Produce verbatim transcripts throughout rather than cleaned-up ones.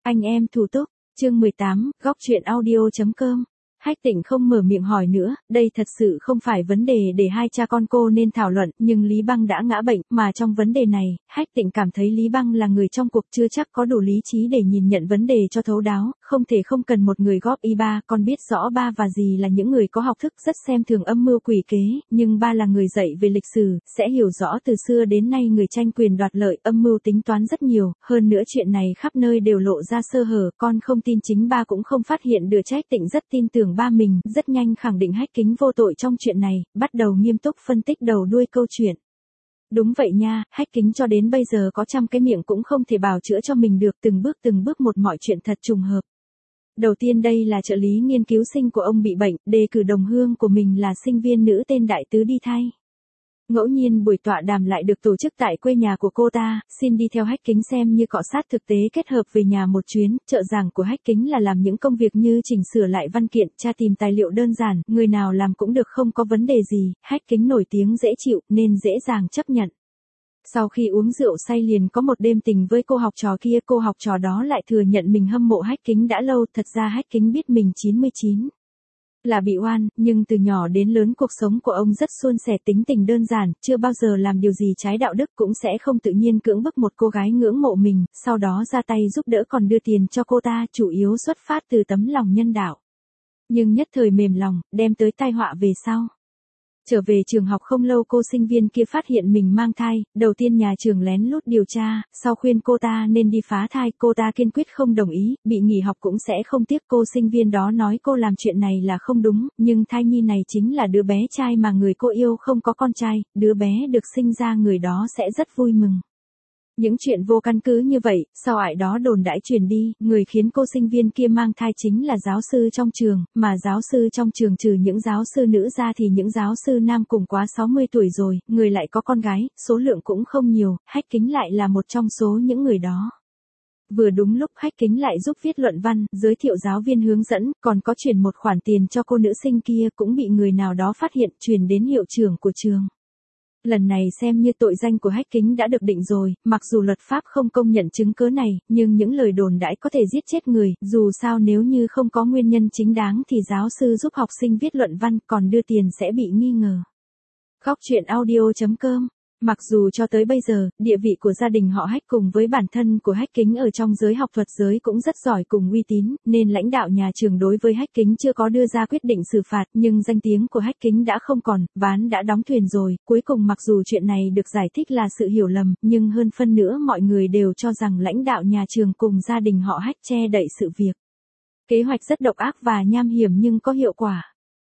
Anh em thủ túc, chương mười tám, góc truyện audio.com. Hách Tịnh không mở miệng hỏi nữa, đây thật sự không phải vấn đề để hai cha con cô nên thảo luận, nhưng Lý Băng đã ngã bệnh, mà trong vấn đề này, Hách Tịnh cảm thấy Lý Băng là người trong cuộc chưa chắc có đủ lý trí để nhìn nhận vấn đề cho thấu đáo, không thể không cần một người góp ý. Ba con biết rõ ba và dì là những người có học thức rất xem thường âm mưu quỷ kế, nhưng ba là người dạy về lịch sử, sẽ hiểu rõ từ xưa đến nay người tranh quyền đoạt lợi, âm mưu tính toán rất nhiều, hơn nữa chuyện này khắp nơi đều lộ ra sơ hở, con không tin chính ba cũng không phát hiện được. Hách Tịnh rất tin tưởng ba mình, rất nhanh khẳng định Hách Kính vô tội trong chuyện này, bắt đầu nghiêm túc phân tích đầu đuôi câu chuyện. Đúng vậy nha, Hách Kính cho đến bây giờ có trăm cái miệng cũng không thể bào chữa cho mình được, từng bước từng bước một mọi chuyện thật trùng hợp. Đầu tiên đây là trợ lý nghiên cứu sinh của ông bị bệnh, đề cử đồng hương của mình là sinh viên nữ tên Đại Tứ đi thay. Ngẫu nhiên buổi tọa đàm lại được tổ chức tại quê nhà của cô ta, xin đi theo Hách Kính xem như cọ sát thực tế kết hợp về nhà một chuyến. Trợ giảng của Hách Kính là làm những công việc như chỉnh sửa lại văn kiện, tra tìm tài liệu đơn giản, người nào làm cũng được không có vấn đề gì, Hách Kính nổi tiếng dễ chịu nên dễ dàng chấp nhận. Sau khi uống rượu say liền có một đêm tình với cô học trò kia, cô học trò đó lại thừa nhận mình hâm mộ Hách Kính đã lâu, thật ra Hách Kính biết mình chín mươi chín. Là bị oan, nhưng từ nhỏ đến lớn cuộc sống của ông rất suôn sẻ, tính tình đơn giản, chưa bao giờ làm điều gì trái đạo đức, cũng sẽ không tự nhiên cưỡng bức một cô gái ngưỡng mộ mình, sau đó ra tay giúp đỡ còn đưa tiền cho cô ta, chủ yếu xuất phát từ tấm lòng nhân đạo. Nhưng nhất thời mềm lòng, đem tới tai họa về sau. Trở về trường học không lâu cô sinh viên kia phát hiện mình mang thai, đầu tiên nhà trường lén lút điều tra, sau khuyên cô ta nên đi phá thai, cô ta kiên quyết không đồng ý, bị nghỉ học cũng sẽ không tiếc. Cô sinh viên đó nói cô làm chuyện này là không đúng, nhưng thai nhi này chính là đứa bé trai mà người cô yêu không có con trai, đứa bé được sinh ra người đó sẽ rất vui mừng. Những chuyện vô căn cứ như vậy, sau ải đó đồn đãi truyền đi, người khiến cô sinh viên kia mang thai chính là giáo sư trong trường, mà giáo sư trong trường trừ những giáo sư nữ ra thì những giáo sư nam cùng quá sáu mươi tuổi rồi, người lại có con gái, số lượng cũng không nhiều, Hách Kính lại là một trong số những người đó. Vừa đúng lúc Hách Kính lại giúp viết luận văn, giới thiệu giáo viên hướng dẫn, còn có chuyển một khoản tiền cho cô nữ sinh kia, cũng bị người nào đó phát hiện, truyền đến hiệu trưởng của trường. Lần này xem như tội danh của Hách Kính đã được định rồi, mặc dù luật pháp không công nhận chứng cứ này, nhưng những lời đồn đãi có thể giết chết người, dù sao nếu như không có nguyên nhân chính đáng thì giáo sư giúp học sinh viết luận văn còn đưa tiền sẽ bị nghi ngờ. Góc truyện audio.com. Mặc dù cho tới bây giờ, địa vị của gia đình họ Hách cùng với bản thân của Hách Kính ở trong giới học thuật giới cũng rất giỏi cùng uy tín, nên lãnh đạo nhà trường đối với Hách Kính chưa có đưa ra quyết định xử phạt, nhưng danh tiếng của Hách Kính đã không còn, ván đã đóng thuyền rồi. Cuối cùng mặc dù chuyện này được giải thích là sự hiểu lầm, nhưng hơn phân nữa mọi người đều cho rằng lãnh đạo nhà trường cùng gia đình họ Hách che đậy sự việc. Kế hoạch rất độc ác và nham hiểm nhưng có hiệu quả.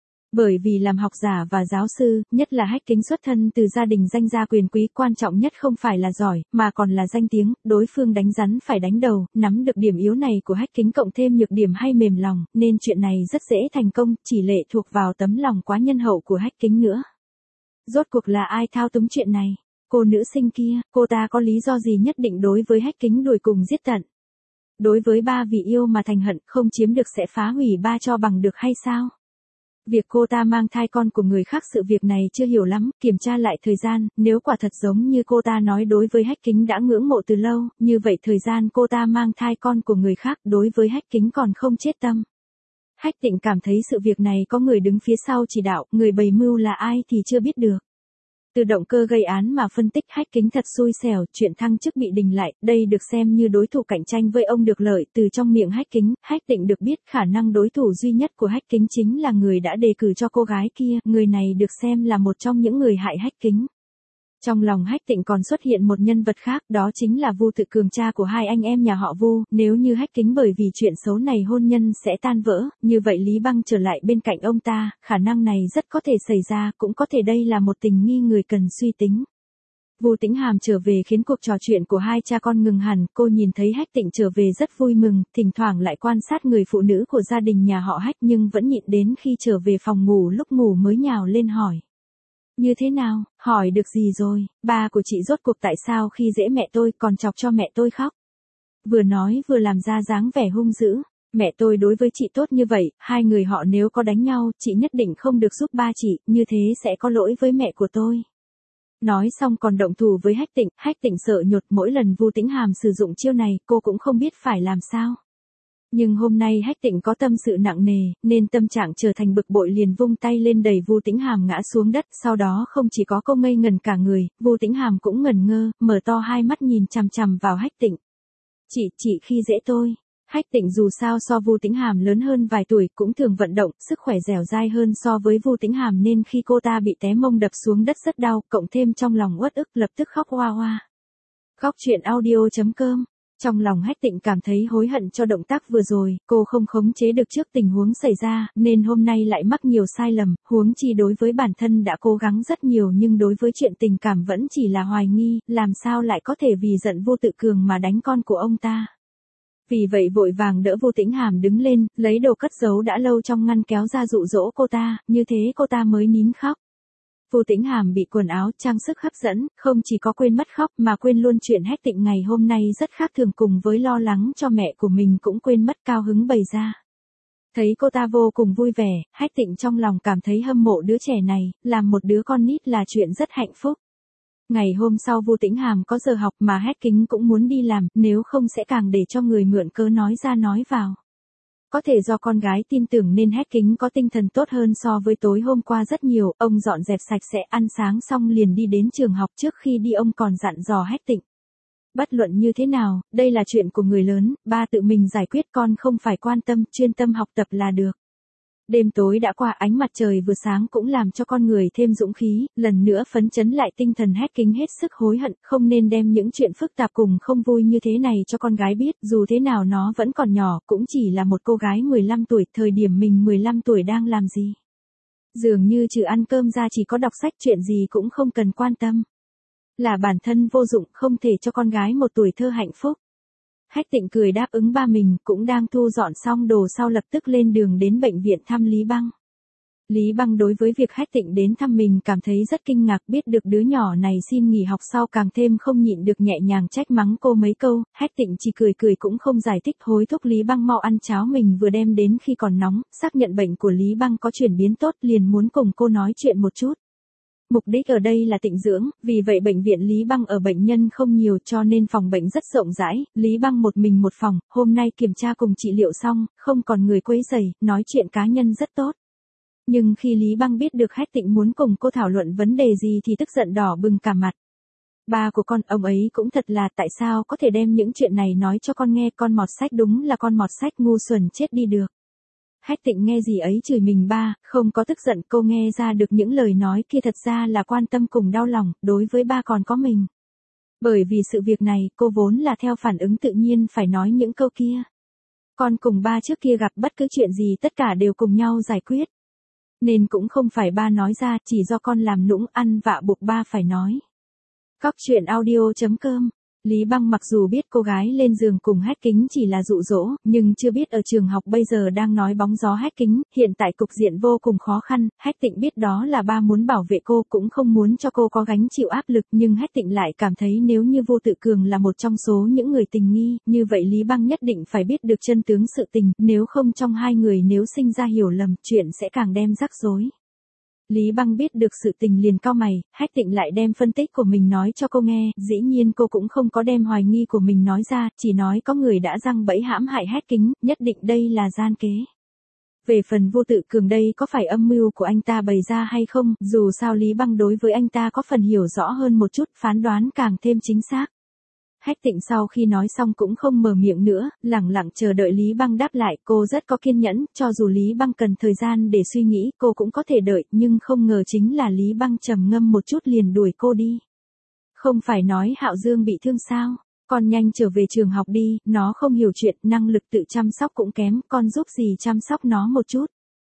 Bởi vì làm học giả và giáo sư, nhất là Hách Kính xuất thân từ gia đình danh gia quyền quý, quan trọng nhất không phải là giỏi, mà còn là danh tiếng, đối phương đánh rắn phải đánh đầu, nắm được điểm yếu này của Hách Kính cộng thêm nhược điểm hay mềm lòng, nên chuyện này rất dễ thành công, chỉ lệ thuộc vào tấm lòng quá nhân hậu của Hách Kính nữa. Rốt cuộc là ai thao túng chuyện này? Cô nữ sinh kia, cô ta có lý do gì nhất định đối với Hách Kính đuổi cùng giết tận? Đối với ba vì yêu mà thành hận, không chiếm được sẽ phá hủy ba cho bằng được hay sao? Việc cô ta mang thai con của người khác, sự việc này chưa hiểu lắm, kiểm tra lại thời gian, nếu quả thật giống như cô ta nói đối với Hách Kính đã ngưỡng mộ từ lâu, như vậy thời gian cô ta mang thai con của người khác đối với Hách Kính còn không chết tâm. Hách Tịnh cảm thấy sự việc này có người đứng phía sau chỉ đạo, người bày mưu là ai thì chưa biết được. Từ động cơ gây án mà phân tích, Hách Kính thật xui xẻo, chuyện thăng chức bị đình lại, đây được xem như đối thủ cạnh tranh với ông được lợi từ trong miệng Hách Kính. Hách Tịnh được biết khả năng đối thủ duy nhất của Hách Kính chính là người đã đề cử cho cô gái kia, người này được xem là một trong những người hại Hách Kính. Trong lòng Hách Tịnh còn xuất hiện một nhân vật khác, đó chính là Vu Tự Cường, cha của hai anh em nhà họ Vu. Nếu như Hách Kính bởi vì chuyện xấu này hôn nhân sẽ tan vỡ, như vậy Lý Băng trở lại bên cạnh ông ta, khả năng này rất có thể xảy ra, cũng có thể đây là một tình nghi người cần suy tính. Vu Tĩnh Hàm trở về khiến cuộc trò chuyện của hai cha con ngừng hẳn, cô nhìn thấy Hách Tịnh trở về rất vui mừng, thỉnh thoảng lại quan sát người phụ nữ của gia đình nhà họ Hách nhưng vẫn nhịn đến khi trở về phòng ngủ lúc ngủ mới nhào lên hỏi. Như thế nào, hỏi được gì rồi, ba của chị rốt cuộc tại sao khi dễ mẹ tôi còn chọc cho mẹ tôi khóc. Vừa nói vừa làm ra dáng vẻ hung dữ, mẹ tôi đối với chị tốt như vậy, hai người họ nếu có đánh nhau, chị nhất định không được giúp ba chị, như thế sẽ có lỗi với mẹ của tôi. Nói xong còn động thủ với Hách Tịnh, Hách Tịnh sợ nhột, mỗi lần Vu Tĩnh Hàm sử dụng chiêu này, cô cũng không biết phải làm sao. Nhưng hôm nay Hách Tịnh có tâm sự nặng nề, nên tâm trạng trở thành bực bội liền vung tay lên đẩy Vu Tĩnh Hàm ngã xuống đất, sau đó không chỉ có cô ngây ngần cả người, Vu Tĩnh Hàm cũng ngẩn ngơ, mở to hai mắt nhìn chằm chằm vào Hách Tịnh. Chị, chị khi dễ tôi. Hách Tịnh dù sao so Vu Tĩnh Hàm lớn hơn vài tuổi, cũng thường vận động, sức khỏe dẻo dai hơn so với Vu Tĩnh Hàm nên khi cô ta bị té mông đập xuống đất rất đau, cộng thêm trong lòng uất ức lập tức khóc hoa hoa. Góc truyện audio chấm com. Trong lòng Hách Tịnh cảm thấy hối hận cho động tác vừa rồi, cô không khống chế được trước tình huống xảy ra, nên hôm nay lại mắc nhiều sai lầm, huống chi đối với bản thân đã cố gắng rất nhiều nhưng đối với chuyện tình cảm vẫn chỉ là hoài nghi, làm sao lại có thể vì giận Vu Tự Cường mà đánh con của ông ta. Vì vậy vội vàng đỡ Vu Tĩnh Hàm đứng lên, lấy đồ cất giấu đã lâu trong ngăn kéo ra dụ dỗ cô ta, như thế cô ta mới nín khóc. Vu Tĩnh Hàm bị quần áo trang sức hấp dẫn, không chỉ có quên mất khóc mà quên luôn chuyện Hách Tịnh ngày hôm nay rất khác thường, cùng với lo lắng cho mẹ của mình cũng quên mất cao hứng bày ra. Thấy cô ta vô cùng vui vẻ, Hách Tịnh trong lòng cảm thấy hâm mộ đứa trẻ này, làm một đứa con nít là chuyện rất hạnh phúc. Ngày hôm sau Vu Tĩnh Hàm có giờ học mà Hách Kính cũng muốn đi làm, nếu không sẽ càng để cho người mượn cớ nói ra nói vào. Có thể do con gái tin tưởng nên Hách Kính có tinh thần tốt hơn so với tối hôm qua rất nhiều, ông dọn dẹp sạch sẽ ăn sáng xong liền đi đến trường học, trước khi đi ông còn dặn dò Hách Tịnh. Bất luận như thế nào, đây là chuyện của người lớn, ba tự mình giải quyết, con không phải quan tâm, chuyên tâm học tập là được. Đêm tối đã qua, ánh mặt trời vừa sáng cũng làm cho con người thêm dũng khí, lần nữa phấn chấn lại tinh thần. Hách Kính hết sức hối hận, không nên đem những chuyện phức tạp cùng không vui như thế này cho con gái biết, dù thế nào nó vẫn còn nhỏ, cũng chỉ là một cô gái mười lăm tuổi, thời điểm mình mười lăm tuổi đang làm gì. Dường như trừ ăn cơm ra chỉ có đọc sách, chuyện gì cũng không cần quan tâm. Là bản thân vô dụng, không thể cho con gái một tuổi thơ hạnh phúc. Hách Tịnh cười đáp ứng ba mình, cũng đang thu dọn xong đồ sau lập tức lên đường đến bệnh viện thăm Lý Băng. Lý Băng đối với việc Hách Tịnh đến thăm mình cảm thấy rất kinh ngạc, biết được đứa nhỏ này xin nghỉ học sau càng thêm không nhịn được nhẹ nhàng trách mắng cô mấy câu, Hách Tịnh chỉ cười cười cũng không giải thích, hối thúc Lý Băng mau ăn cháo mình vừa đem đến khi còn nóng, xác nhận bệnh của Lý Băng có chuyển biến tốt liền muốn cùng cô nói chuyện một chút. Mục đích ở đây là tịnh dưỡng, vì vậy bệnh viện Lý Băng ở bệnh nhân không nhiều cho nên phòng bệnh rất rộng rãi, Lý Băng một mình một phòng, hôm nay kiểm tra cùng trị liệu xong, không còn người quấy rầy, nói chuyện cá nhân rất tốt. Nhưng khi Lý Băng biết được Hách Tịnh muốn cùng cô thảo luận vấn đề gì thì tức giận đỏ bừng cả mặt. Ba của con, ông ấy cũng thật là, tại sao có thể đem những chuyện này nói cho con nghe, con mọt sách, đúng là con mọt sách ngu xuẩn chết đi được. Hách Tịnh nghe gì ấy chửi mình ba, không có tức giận, cô nghe ra được những lời nói kia thật ra là quan tâm cùng đau lòng, đối với ba còn có mình. Bởi vì sự việc này, cô vốn là theo phản ứng tự nhiên phải nói những câu kia. Con cùng ba trước kia gặp bất cứ chuyện gì tất cả đều cùng nhau giải quyết. Nên cũng không phải ba nói ra, chỉ do con làm nũng ăn vạ buộc ba phải nói. Góc truyện audio chấm com. Lý Băng mặc dù biết cô gái lên giường cùng Hách Kính chỉ là dụ dỗ, nhưng chưa biết ở trường học bây giờ đang nói bóng gió Hách Kính, hiện tại cục diện vô cùng khó khăn, Hách Tịnh biết đó là ba muốn bảo vệ cô, cũng không muốn cho cô có gánh chịu áp lực, nhưng Hách Tịnh lại cảm thấy nếu như Vu Tự Cường là một trong số những người tình nghi, như vậy Lý Băng nhất định phải biết được chân tướng sự tình, nếu không trong hai người nếu sinh ra hiểu lầm, chuyện sẽ càng đem rắc rối. Lý Băng biết được sự tình liền cau mày, Hách Tịnh lại đem phân tích của mình nói cho cô nghe, dĩ nhiên cô cũng không có đem hoài nghi của mình nói ra, chỉ nói có người đã giăng bẫy hãm hại Hách Kính, nhất định đây là gian kế. Về phần Vu Tự Cường đây có phải âm mưu của anh ta bày ra hay không, dù sao Lý Băng đối với anh ta có phần hiểu rõ hơn một chút, phán đoán càng thêm chính xác. Hách Tịnh sau khi nói xong cũng không mở miệng nữa, lẳng lặng chờ đợi Lý Băng đáp lại, cô rất có kiên nhẫn, cho dù Lý Băng cần thời gian để suy nghĩ, cô cũng có thể đợi, nhưng không ngờ chính là Lý Băng trầm ngâm một chút liền đuổi cô đi. Không phải nói Hạo Dương bị thương sao, con nhanh trở về trường học đi, nó không hiểu chuyện, năng lực tự chăm sóc cũng kém, con giúp gì chăm sóc nó một chút.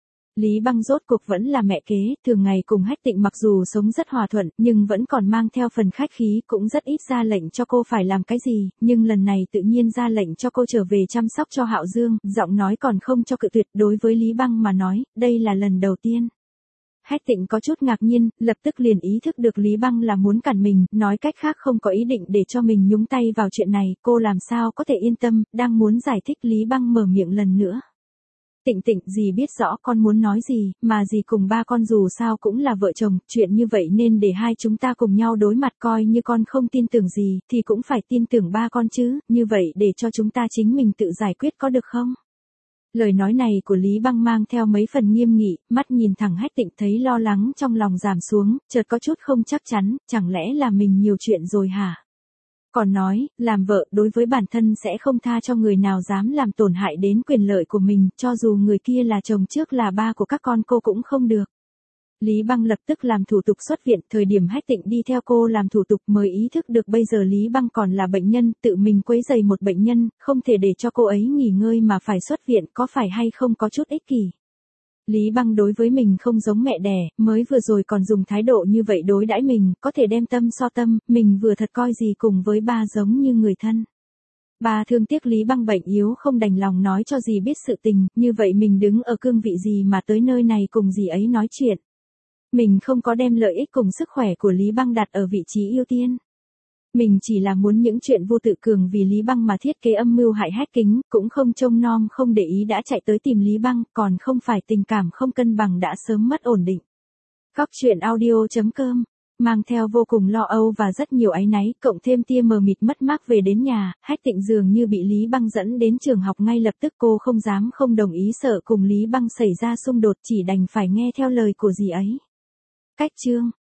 Lý Băng rốt cuộc vẫn là mẹ kế, thường ngày cùng Hách Tịnh mặc dù sống rất hòa thuận, nhưng vẫn còn mang theo phần khách khí, cũng rất ít ra lệnh cho cô phải làm cái gì, nhưng lần này tự nhiên ra lệnh cho cô trở về chăm sóc cho Hạo Dương, giọng nói còn không cho cự tuyệt, đối với Lý Băng mà nói, đây là lần đầu tiên. Hách Tịnh có chút ngạc nhiên, lập tức liền ý thức được Lý Băng là muốn cản mình, nói cách khác không có ý định để cho mình nhúng tay vào chuyện này, cô làm sao có thể yên tâm, đang muốn giải thích Lý Băng mở miệng lần nữa. Tịnh Tịnh, dì biết rõ con muốn nói gì, mà dì cùng ba con dù sao cũng là vợ chồng, chuyện như vậy nên để hai chúng ta cùng nhau đối mặt, coi như con không tin tưởng gì, thì cũng phải tin tưởng ba con chứ, như vậy để cho chúng ta chính mình tự giải quyết có được không? Lời nói này của Lý Băng mang theo mấy phần nghiêm nghị, mắt nhìn thẳng Hách Tịnh thấy lo lắng trong lòng giảm xuống, chợt có chút không chắc chắn, chẳng lẽ là mình nhiều chuyện rồi hả? Còn nói, làm vợ đối với bản thân sẽ không tha cho người nào dám làm tổn hại đến quyền lợi của mình, cho dù người kia là chồng trước là ba của các con cô cũng không được. Lý Băng lập tức làm thủ tục xuất viện, thời điểm Hách Tịnh đi theo cô làm thủ tục mới ý thức được bây giờ Lý Băng còn là bệnh nhân, tự mình quấy rầy một bệnh nhân, không thể để cho cô ấy nghỉ ngơi mà phải xuất viện, có phải hay không có chút ích kỷ. Lý Băng đối với mình không giống mẹ đẻ, mới vừa rồi còn dùng thái độ như vậy đối đãi mình, có thể đem tâm so tâm, mình vừa thật coi gì cùng với ba giống như người thân. Ba thương tiếc Lý Băng bệnh yếu không đành lòng nói cho dì biết sự tình, như vậy mình đứng ở cương vị gì mà tới nơi này cùng dì ấy nói chuyện. Mình không có đem lợi ích cùng sức khỏe của Lý Băng đặt ở vị trí ưu tiên. Mình chỉ là muốn những chuyện vô tự cường vì Lý Băng mà thiết kế âm mưu hại Hách Kính, cũng không trông nom không để ý đã chạy tới tìm Lý Băng, còn không phải tình cảm không cân bằng đã sớm mất ổn định. Góc truyện audio chấm com, mang theo vô cùng lo âu và rất nhiều áy náy, cộng thêm tia mờ mịt mất mát về đến nhà, Hách Tịnh dường như bị Lý Băng dẫn đến trường học ngay lập tức, cô không dám không đồng ý, sợ cùng Lý Băng xảy ra xung đột, chỉ đành phải nghe theo lời của dì ấy. Cách chương